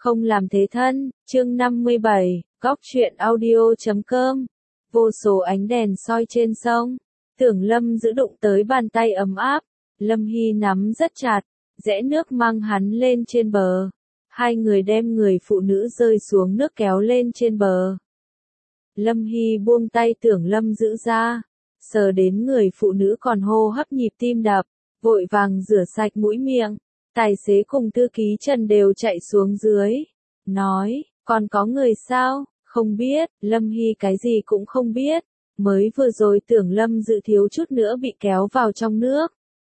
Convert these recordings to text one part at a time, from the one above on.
Không làm thế thân, chương 57, góc truyện audio.com. Vô số ánh đèn soi trên sông. Tưởng Lâm giữ đụng tới bàn tay ấm áp. Lâm Hy nắm rất chặt, rẽ nước mang hắn lên trên bờ. Hai người đem người phụ nữ rơi xuống nước kéo lên trên bờ. Lâm Hy buông tay Tưởng Lâm giữ ra. Sờ đến người phụ nữ còn hô hấp nhịp tim đập, vội vàng rửa sạch mũi miệng. Tài xế cùng thư ký Trần đều chạy xuống dưới. Nói, còn có người sao? Không biết, Lâm Hy cái gì cũng không biết. Mới vừa rồi Tưởng Lâm giữ thiếu chút nữa bị kéo vào trong nước.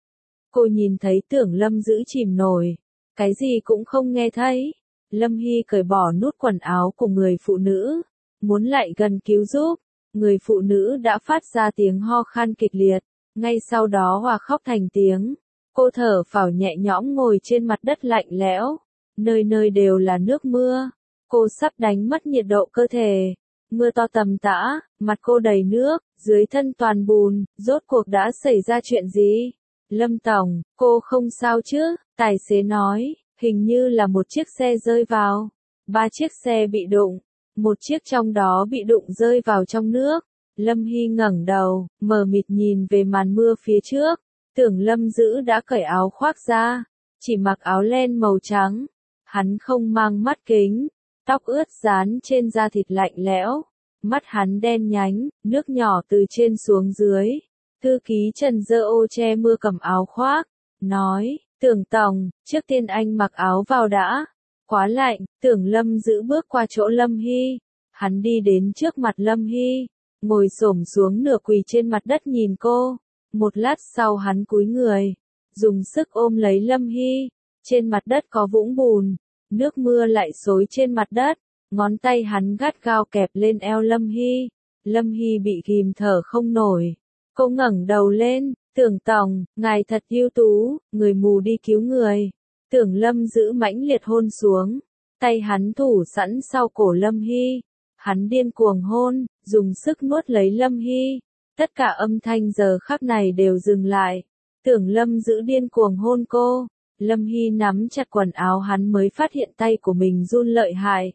Cô nhìn thấy Tưởng Lâm giữ chìm nổi. Cái gì cũng không nghe thấy. Lâm Hy cởi bỏ nút quần áo của người phụ nữ. Muốn lại gần cứu giúp. Người phụ nữ đã phát ra tiếng ho khan kịch liệt. Ngay sau đó hòa khóc thành tiếng. Cô thở phào nhẹ nhõm ngồi trên mặt đất lạnh lẽo. Nơi nơi đều là nước mưa. Cô sắp đánh mất nhiệt độ cơ thể. Mưa to tầm tã, mặt cô đầy nước, dưới thân toàn bùn, rốt cuộc đã xảy ra chuyện gì? Lâm Tổng, cô không sao chứ? Tài xế nói, hình như là một chiếc xe rơi vào. 3 chiếc xe bị đụng. Một chiếc trong đó bị đụng rơi vào trong nước. Lâm Hy ngẩng đầu, mờ mịt nhìn về màn mưa phía trước. Tưởng Lâm giữ đã cởi áo khoác ra, chỉ mặc áo len màu trắng. Hắn không mang mắt kính, tóc ướt dán trên da thịt lạnh lẽo. Mắt hắn đen nhánh, nước nhỏ từ trên xuống dưới. Thư ký Trần giơ ô che mưa cầm áo khoác, nói, Tưởng Tổng, trước tiên anh mặc áo vào đã. Quá lạnh, Tưởng Lâm giữ bước qua chỗ Lâm Hy. Hắn đi đến trước mặt Lâm Hy, ngồi xổm xuống nửa quỳ trên mặt đất nhìn cô. Một lát sau hắn cúi người, dùng sức ôm lấy Lâm Hy. Trên mặt đất có vũng bùn, nước mưa lại xối trên mặt đất. Ngón tay hắn gắt gao kẹp lên eo Lâm Hy. Lâm Hy bị ghim thở không nổi. Cô ngẩng đầu lên, Tưởng Tổng, ngài thật ưu tú, người mù đi cứu người. Tưởng Lâm giữ mãnh liệt hôn xuống. Tay hắn thủ sẵn sau cổ Lâm Hy. Hắn điên cuồng hôn, dùng sức nuốt lấy Lâm Hy. Tất cả âm thanh giờ khắc này đều dừng lại. Tưởng Lâm giữ điên cuồng hôn cô. Lâm Hy nắm chặt quần áo hắn mới phát hiện tay của mình run lợi hại.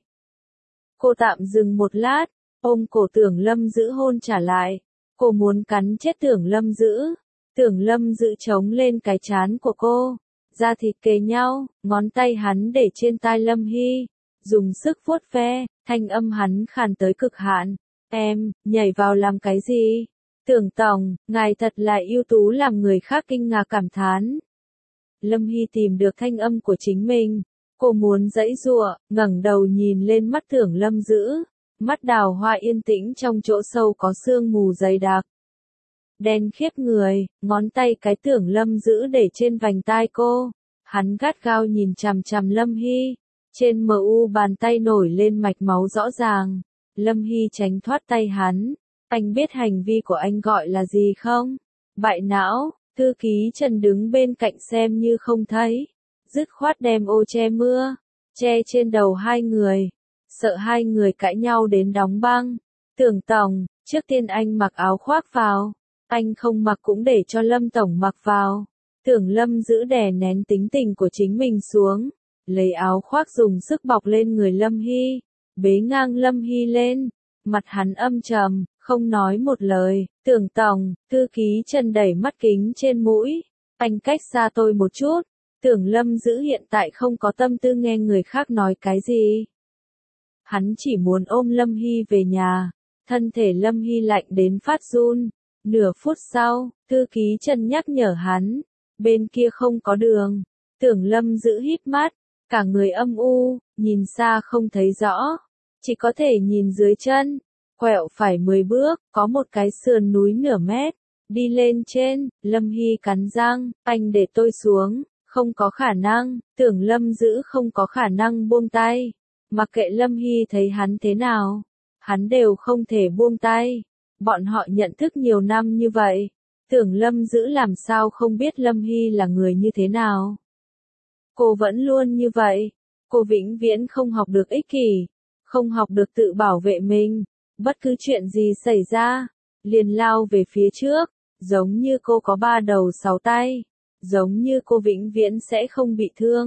Cô tạm dừng một lát, ôm cổ Tưởng Lâm giữ hôn trả lại. Cô muốn cắn chết Tưởng Lâm giữ. Tưởng Lâm giữ chống lên cái trán của cô. Da thịt kề nhau, ngón tay hắn để trên tai Lâm Hy. Dùng sức vuốt ve, thanh âm hắn khàn tới cực hạn. Em, nhảy vào làm cái gì? Tưởng Tổng, ngài thật là ưu tú làm người khác kinh ngạc cảm thán. Lâm Hy tìm được thanh âm của chính mình. Cô muốn giãy giụa, ngẩng đầu nhìn lên mắt Tưởng Lâm giữ. Mắt đào hoa yên tĩnh trong chỗ sâu có sương mù dày đặc. Đen khiếp người, ngón tay cái Tưởng Lâm giữ để trên vành tai cô. Hắn gắt gao nhìn chằm chằm Lâm Hy. Trên mu bàn tay nổi lên mạch máu rõ ràng. Lâm Hy tránh thoát tay hắn. Anh biết hành vi của anh gọi là gì không? Bại não. Thư ký Trần đứng bên cạnh xem như không thấy. Dứt khoát đem ô che mưa, che trên đầu hai người. Sợ hai người cãi nhau đến đóng băng. Tưởng Tổng, trước tiên anh mặc áo khoác vào. Anh không mặc cũng để cho Lâm Tổng mặc vào. Tưởng Lâm giữ đè nén tính tình của chính mình xuống. Lấy áo khoác dùng sức bọc lên người Lâm Hy. Bế ngang Lâm Hy lên. Mặt hắn âm trầm, không nói một lời. Tưởng Tổng, thư ký Trần đẩy mắt kính trên mũi. Anh cách xa tôi một chút. Tưởng Lâm giữ hiện tại không có tâm tư nghe người khác nói cái gì. Hắn chỉ muốn ôm Lâm Hy về nhà. Thân thể Lâm Hy lạnh đến phát run. Nửa phút sau, thư ký Trần nhắc nhở hắn. Bên kia không có đường. Tưởng Lâm giữ híp mắt. Cả người âm u, nhìn xa không thấy rõ. Chỉ có thể nhìn dưới chân. Quẹo phải 10 bước, có một cái sườn núi nửa mét. Đi lên trên, Lâm Hy cắn răng, anh để tôi xuống. Không có khả năng, Tưởng Lâm giữ không có khả năng buông tay. Mặc kệ Lâm Hy thấy hắn thế nào, hắn đều không thể buông tay. Bọn họ nhận thức nhiều năm như vậy. Tưởng Lâm giữ làm sao không biết Lâm Hy là người như thế nào. Cô vẫn luôn như vậy. Cô vĩnh viễn không học được ích kỷ. Không học được tự bảo vệ mình. Bất cứ chuyện gì xảy ra, liền lao về phía trước. Giống như cô có 3 đầu 6 tay. Giống như cô vĩnh viễn sẽ không bị thương.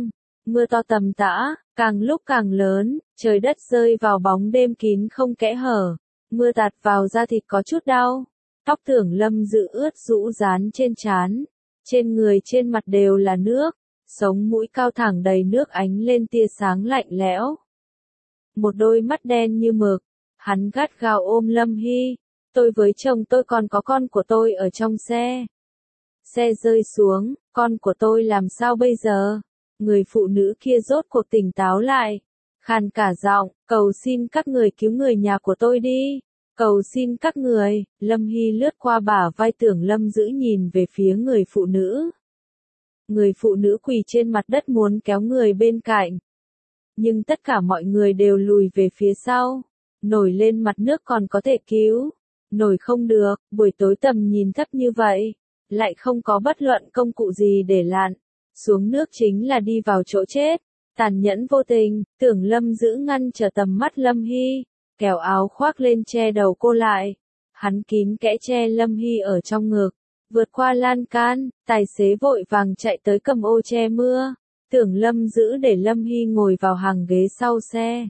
Mưa to tầm tã, càng lúc càng lớn, trời đất rơi vào bóng đêm kín không kẽ hở. Mưa tạt vào da thịt có chút đau. Tóc Tưởng Lâm Dự ướt rũ rán trên trán. Trên người trên mặt đều là nước. Sống mũi cao thẳng đầy nước ánh lên tia sáng lạnh lẽo. Một đôi mắt đen như mực. Hắn gắt gao ôm Lâm Hy. Tôi với chồng tôi còn có con của tôi ở trong xe. Xe rơi xuống, con của tôi làm sao bây giờ? Người phụ nữ kia rốt cuộc tỉnh táo lại. Khàn cả giọng, cầu xin các người cứu người nhà của tôi đi. Cầu xin các người. Lâm Hy lướt qua bả vai Tưởng Lâm Dữ nhìn về phía người phụ nữ. Người phụ nữ quỳ trên mặt đất muốn kéo người bên cạnh. Nhưng tất cả mọi người đều lùi về phía sau. Nổi lên mặt nước còn có thể cứu. Nổi không được, buổi tối tầm nhìn thấp như vậy. Lại không có bất luận công cụ gì để lặn. Xuống nước chính là đi vào chỗ chết. Tàn nhẫn vô tình, Tưởng Lâm Dữ ngăn trở tầm mắt Lâm Hy. Kéo áo khoác lên che đầu cô lại. Hắn kín kẽ che Lâm Hy ở trong ngực. Vượt qua lan can, tài xế vội vàng chạy tới cầm ô che mưa. Tưởng Lâm Dữ để Lâm Hy ngồi vào hàng ghế sau xe.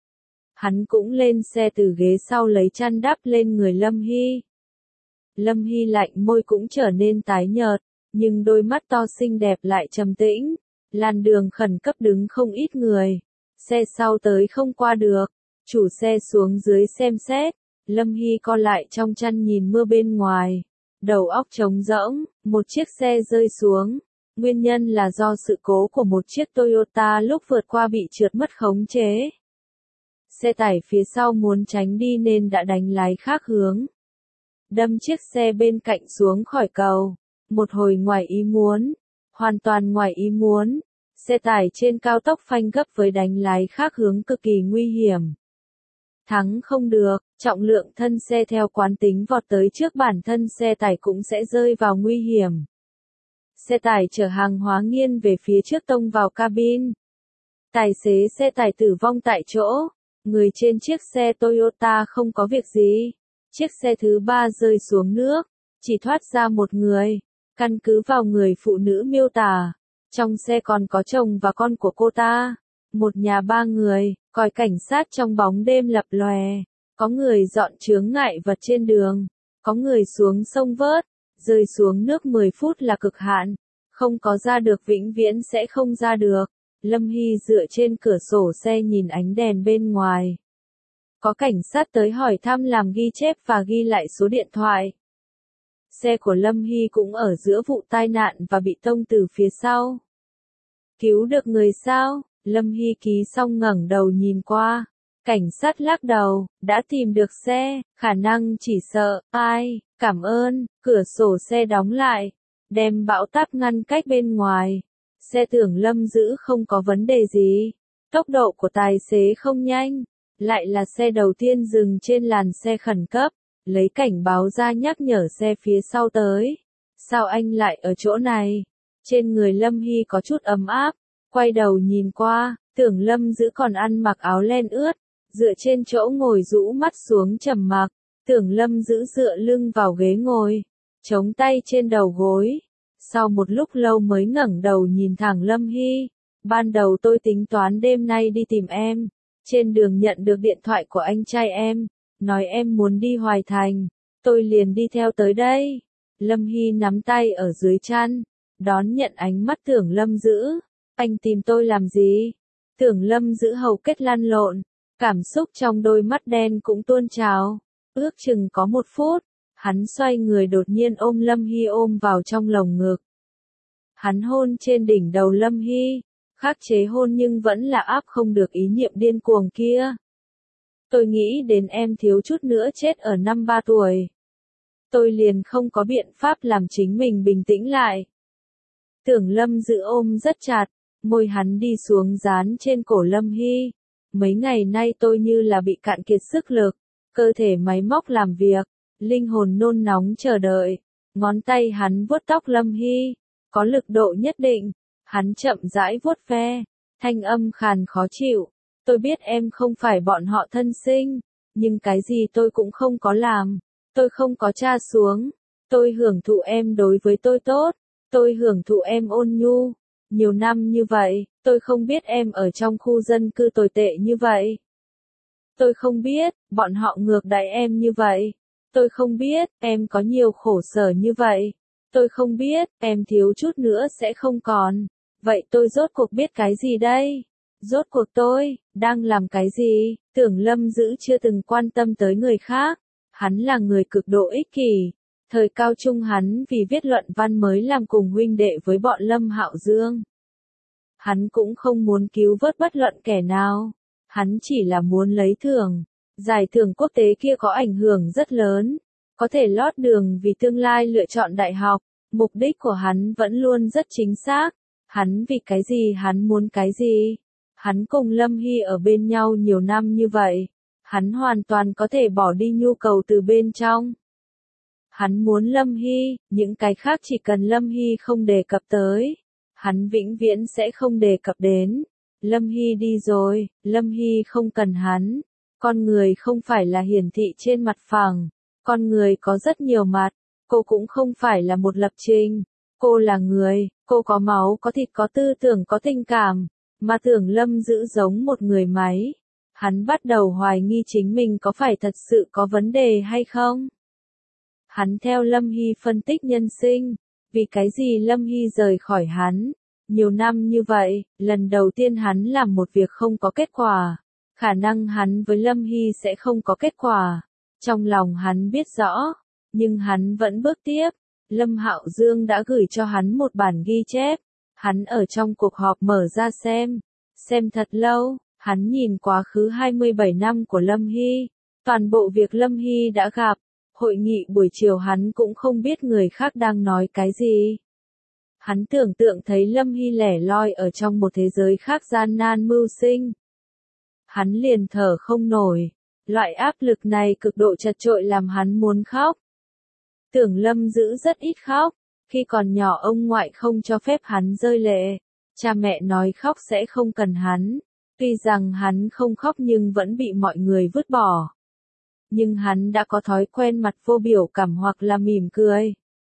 Hắn cũng lên xe từ ghế sau lấy chăn đắp lên người Lâm Hy. Lâm Hy lạnh môi cũng trở nên tái nhợt, nhưng đôi mắt to xinh đẹp lại trầm tĩnh. Làn đường khẩn cấp đứng không ít người. Xe sau tới không qua được. Chủ xe xuống dưới xem xét. Lâm Hy co lại trong chăn nhìn mưa bên ngoài. Đầu óc trống rỗng, một chiếc xe rơi xuống. Nguyên nhân là do sự cố của một chiếc Toyota lúc vượt qua bị trượt mất khống chế. Xe tải phía sau muốn tránh đi nên đã đánh lái khác hướng. Đâm chiếc xe bên cạnh xuống khỏi cầu. Một hồi ngoài ý muốn. Hoàn toàn ngoài ý muốn. Xe tải trên cao tốc phanh gấp với đánh lái khác hướng cực kỳ nguy hiểm. Thắng không được, trọng lượng thân xe theo quán tính vọt tới trước bản thân xe tải cũng sẽ rơi vào nguy hiểm. Xe tải chở hàng hóa nghiêng về phía trước tông vào cabin. Tài xế xe tải tử vong tại chỗ. Người trên chiếc xe Toyota không có việc gì. Chiếc xe thứ ba rơi xuống nước. Chỉ thoát ra một người. Căn cứ vào người phụ nữ miêu tả. Trong xe còn có chồng và con của cô ta. Một nhà ba người, còi cảnh sát trong bóng đêm lập lòe. Có người dọn chướng ngại vật trên đường. Có người xuống sông vớt. Rơi xuống nước 10 phút là cực hạn. Không có ra được vĩnh viễn sẽ không ra được. Lâm Hy dựa trên cửa sổ xe nhìn ánh đèn bên ngoài. Có cảnh sát tới hỏi thăm làm ghi chép và ghi lại số điện thoại. Xe của Lâm Hy cũng ở giữa vụ tai nạn và bị tông từ phía sau. Cứu được người sao? Lâm Hy ký xong ngẩng đầu nhìn qua. Cảnh sát lắc đầu, đã tìm được xe, khả năng chỉ sợ, ai, cảm ơn, cửa sổ xe đóng lại, đem bão táp ngăn cách bên ngoài. Xe Tưởng Lâm Dữ không có vấn đề gì, tốc độ của tài xế không nhanh, lại là xe đầu tiên dừng trên làn xe khẩn cấp, lấy cảnh báo ra nhắc nhở xe phía sau tới. Sao anh lại ở chỗ này? Trên người Lâm Hy có chút ấm áp, quay đầu nhìn qua, Tưởng Lâm Dữ còn ăn mặc áo len ướt, dựa trên chỗ ngồi rũ mắt xuống trầm mặc. Tưởng Lâm Dữ dựa lưng vào ghế ngồi, chống tay trên đầu gối. Sau một lúc lâu mới ngẩng đầu nhìn thẳng Lâm Hy. Ban đầu tôi tính toán đêm nay đi tìm em. Trên đường nhận được điện thoại của anh trai em, nói em muốn đi Hoài Thành. Tôi liền đi theo tới đây. Lâm Hy nắm tay ở dưới chăn, đón nhận ánh mắt Tưởng Lâm Dữ. Anh tìm tôi làm gì? Tưởng Lâm Dữ hầu kết lăn lộn, cảm xúc trong đôi mắt đen cũng tuôn trào. Ước chừng có 1 phút, hắn xoay người đột nhiên ôm Lâm Hy ôm vào trong lồng ngực. Hắn hôn trên đỉnh đầu Lâm Hy, khắc chế hôn nhưng vẫn là áp không được ý niệm điên cuồng kia. Tôi nghĩ đến em thiếu chút nữa chết ở năm 3 tuổi. Tôi liền không có biện pháp làm chính mình bình tĩnh lại. Tưởng Lâm Dữ ôm rất chặt, môi hắn đi xuống dán trên cổ Lâm Hy. Mấy ngày nay tôi như là bị cạn kiệt sức lực, cơ thể máy móc làm việc, linh hồn nôn nóng chờ đợi. Ngón tay hắn vuốt tóc Lâm Hy, có lực độ nhất định, hắn chậm rãi vuốt ve, thanh âm khàn khó chịu. Tôi biết em không phải bọn họ thân sinh, nhưng cái gì tôi cũng không có làm. Tôi không có tra xuống, tôi hưởng thụ em đối với tôi tốt, tôi hưởng thụ em ôn nhu. Nhiều năm như vậy, Tôi không biết em ở trong khu dân cư tồi tệ như vậy. Tôi không biết, bọn họ ngược đãi em như vậy. Tôi không biết, em có nhiều khổ sở như vậy. Tôi không biết, em thiếu chút nữa sẽ không còn. Vậy tôi rốt cuộc biết cái gì đây? Rốt cuộc tôi, đang làm cái gì? Tưởng Lâm Dữ chưa từng quan tâm tới người khác. Hắn là người cực độ ích kỷ. Thời cao trung hắn vì viết luận văn mới làm cùng huynh đệ với bọn Lâm Hạo Dương. Hắn cũng không muốn cứu vớt bất luận kẻ nào. Hắn chỉ là muốn lấy thưởng. Giải thưởng quốc tế kia có ảnh hưởng rất lớn. Có thể lót đường vì tương lai lựa chọn đại học. Mục đích của hắn vẫn luôn rất chính xác. Hắn vì cái gì hắn muốn cái gì. Hắn cùng Lâm Hy ở bên nhau nhiều năm như vậy. Hắn hoàn toàn có thể bỏ đi nhu cầu từ bên trong. Hắn muốn Lâm Hy, những cái khác chỉ cần Lâm Hy không đề cập tới. Hắn vĩnh viễn sẽ không đề cập đến. Lâm Hy đi rồi, Lâm Hy không cần hắn. Con người không phải là hiển thị trên mặt phẳng. Con người có rất nhiều mặt. Cô cũng không phải là một lập trình. Cô là người, cô có máu, có thịt, có tư tưởng, có tình cảm. Mà Tưởng Lâm Dữ giống một người máy. Hắn bắt đầu hoài nghi chính mình có phải thật sự có vấn đề hay không. Hắn theo Lâm Hy phân tích nhân sinh. Vì cái gì Lâm Hy rời khỏi hắn? Nhiều năm như vậy, lần đầu tiên hắn làm một việc không có kết quả. Khả năng hắn với Lâm Hy sẽ không có kết quả. Trong lòng hắn biết rõ, nhưng hắn vẫn bước tiếp. Lâm Hạo Dương đã gửi cho hắn một bản ghi chép. Hắn ở trong cuộc họp mở ra xem thật lâu, hắn nhìn quá khứ 27 năm của Lâm Hy. Toàn bộ việc Lâm Hy đã gặp. Hội nghị buổi chiều hắn cũng không biết người khác đang nói cái gì. Hắn tưởng tượng thấy Lâm Hy lẻ loi ở trong một thế giới khác gian nan mưu sinh. Hắn liền thở không nổi. Loại áp lực này cực độ chật chội làm hắn muốn khóc. Tưởng Lâm Dữ rất ít khóc. Khi còn nhỏ ông ngoại không cho phép hắn rơi lệ. Cha mẹ nói khóc sẽ không cần hắn. Tuy rằng hắn không khóc nhưng vẫn bị mọi người vứt bỏ. Nhưng hắn đã có thói quen mặt vô biểu cảm hoặc là mỉm cười.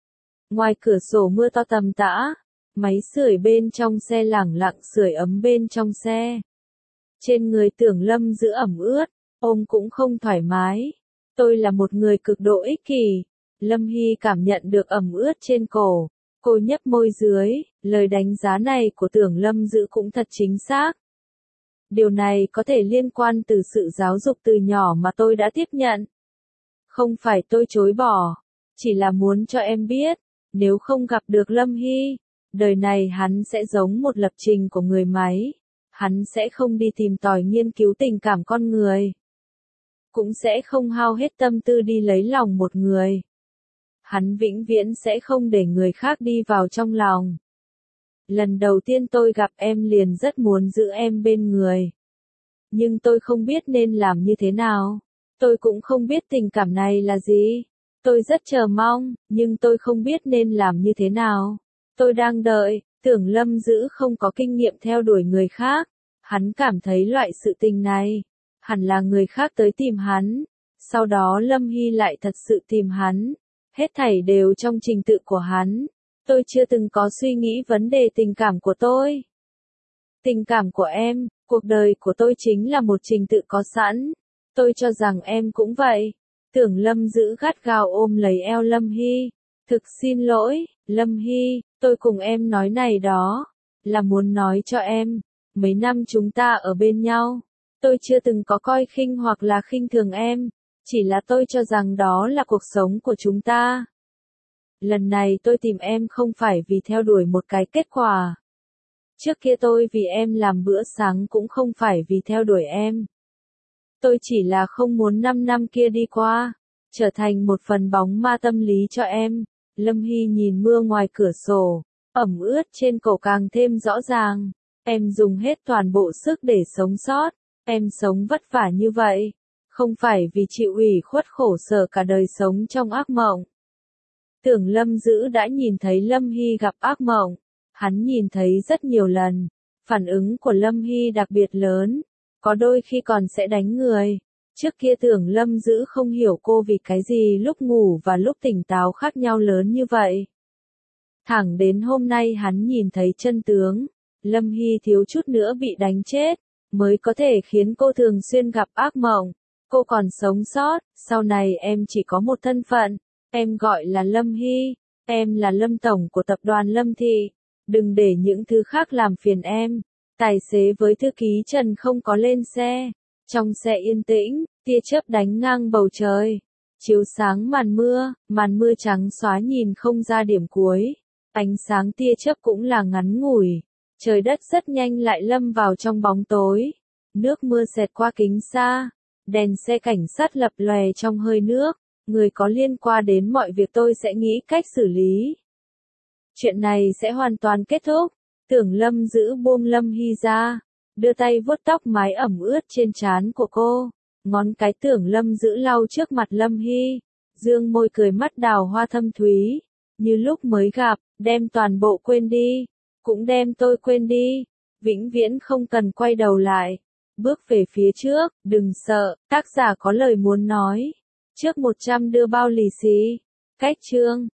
Ngoài cửa sổ mưa to tầm tã, máy sưởi bên trong xe lẳng lặng sưởi ấm bên trong xe. Trên người Tưởng Lâm Dữ ẩm ướt, ôm cũng không thoải mái. Tôi là một người cực độ ích kỷ. Lâm Hy cảm nhận được ẩm ướt trên cổ. Cô nhấp môi dưới, lời đánh giá này của Tưởng Lâm Dữ cũng thật chính xác. Điều này có thể liên quan từ sự giáo dục từ nhỏ mà tôi đã tiếp nhận. Không phải tôi chối bỏ, chỉ là muốn cho em biết, nếu không gặp được Lâm Hy, đời này hắn sẽ giống một lập trình của người máy. Hắn sẽ không đi tìm tòi nghiên cứu tình cảm con người. Cũng sẽ không hao hết tâm tư đi lấy lòng một người. Hắn vĩnh viễn sẽ không để người khác đi vào trong lòng. Lần đầu tiên tôi gặp em liền rất muốn giữ em bên người. Nhưng tôi không biết nên làm như thế nào. Tôi cũng không biết tình cảm này là gì. Tôi rất chờ mong, nhưng tôi không biết nên làm như thế nào. Tôi đang đợi. Tưởng Lâm Dữ không có kinh nghiệm theo đuổi người khác. Hắn cảm thấy loại sự tình này hẳn là người khác tới tìm hắn. Sau đó Lâm Hy lại thật sự tìm hắn. Hết thảy đều trong trình tự của hắn. Tôi chưa từng có suy nghĩ vấn đề tình cảm của tôi. Tình cảm của em, cuộc đời của tôi chính là một trình tự có sẵn. Tôi cho rằng em cũng vậy. Tưởng Lâm Dữ gắt gao ôm lấy eo Lâm Hy. Thực xin lỗi, Lâm Hy, tôi cùng em nói này đó. Là muốn nói cho em, mấy năm chúng ta ở bên nhau. Tôi chưa từng có coi khinh hoặc là khinh thường em. Chỉ là tôi cho rằng đó là cuộc sống của chúng ta. Lần này tôi tìm em không phải vì theo đuổi một cái kết quả. Trước kia tôi vì em làm bữa sáng cũng không phải vì theo đuổi em. Tôi chỉ là không muốn 5 năm kia đi qua, trở thành một phần bóng ma tâm lý cho em. Lâm Hy nhìn mưa ngoài cửa sổ, ẩm ướt trên cổ càng thêm rõ ràng. Em dùng hết toàn bộ sức để sống sót. Em sống vất vả như vậy, không phải vì chịu ủy khuất khổ sở cả đời sống trong ác mộng. Tưởng Lâm Dữ đã nhìn thấy Lâm Hy gặp ác mộng. Hắn nhìn thấy rất nhiều lần. Phản ứng của Lâm Hy đặc biệt lớn. Có đôi khi còn sẽ đánh người. Trước kia Tưởng Lâm Dữ không hiểu cô vì cái gì lúc ngủ và lúc tỉnh táo khác nhau lớn như vậy. Thẳng đến hôm nay hắn nhìn thấy chân tướng. Lâm Hy thiếu chút nữa bị đánh chết, mới có thể khiến cô thường xuyên gặp ác mộng. Cô còn sống sót, sau này em chỉ có một thân phận, em gọi là Lâm Hy, em là Lâm Tổng của tập đoàn Lâm Thị. Đừng để những thứ khác làm phiền em. Tài xế với thư ký Trần không có lên xe. Trong xe yên tĩnh, tia chớp đánh ngang bầu trời, chiếu sáng màn mưa trắng xóa nhìn không ra điểm cuối. Ánh sáng tia chớp cũng là ngắn ngủi. Trời đất rất nhanh lại lâm vào trong bóng tối. Nước mưa xẹt qua kính xa. Đèn xe cảnh sát lập lòe trong hơi nước. Người có liên quan đến mọi việc tôi sẽ nghĩ cách xử lý. Chuyện này sẽ hoàn toàn kết thúc. Tưởng Lâm giữ buông Lâm Hy ra, đưa tay vuốt tóc mái ẩm ướt trên trán của cô. Ngón cái Tưởng Lâm giữ lau trước mặt Lâm Hy. Dương môi cười mắt đào hoa thâm thúy. Như lúc mới gặp, đem toàn bộ quên đi. Cũng đem tôi quên đi. Vĩnh viễn không cần quay đầu lại. Bước về phía trước, đừng sợ, tác giả có lời muốn nói. Trước 100 đưa bao lì xì. Cách chương.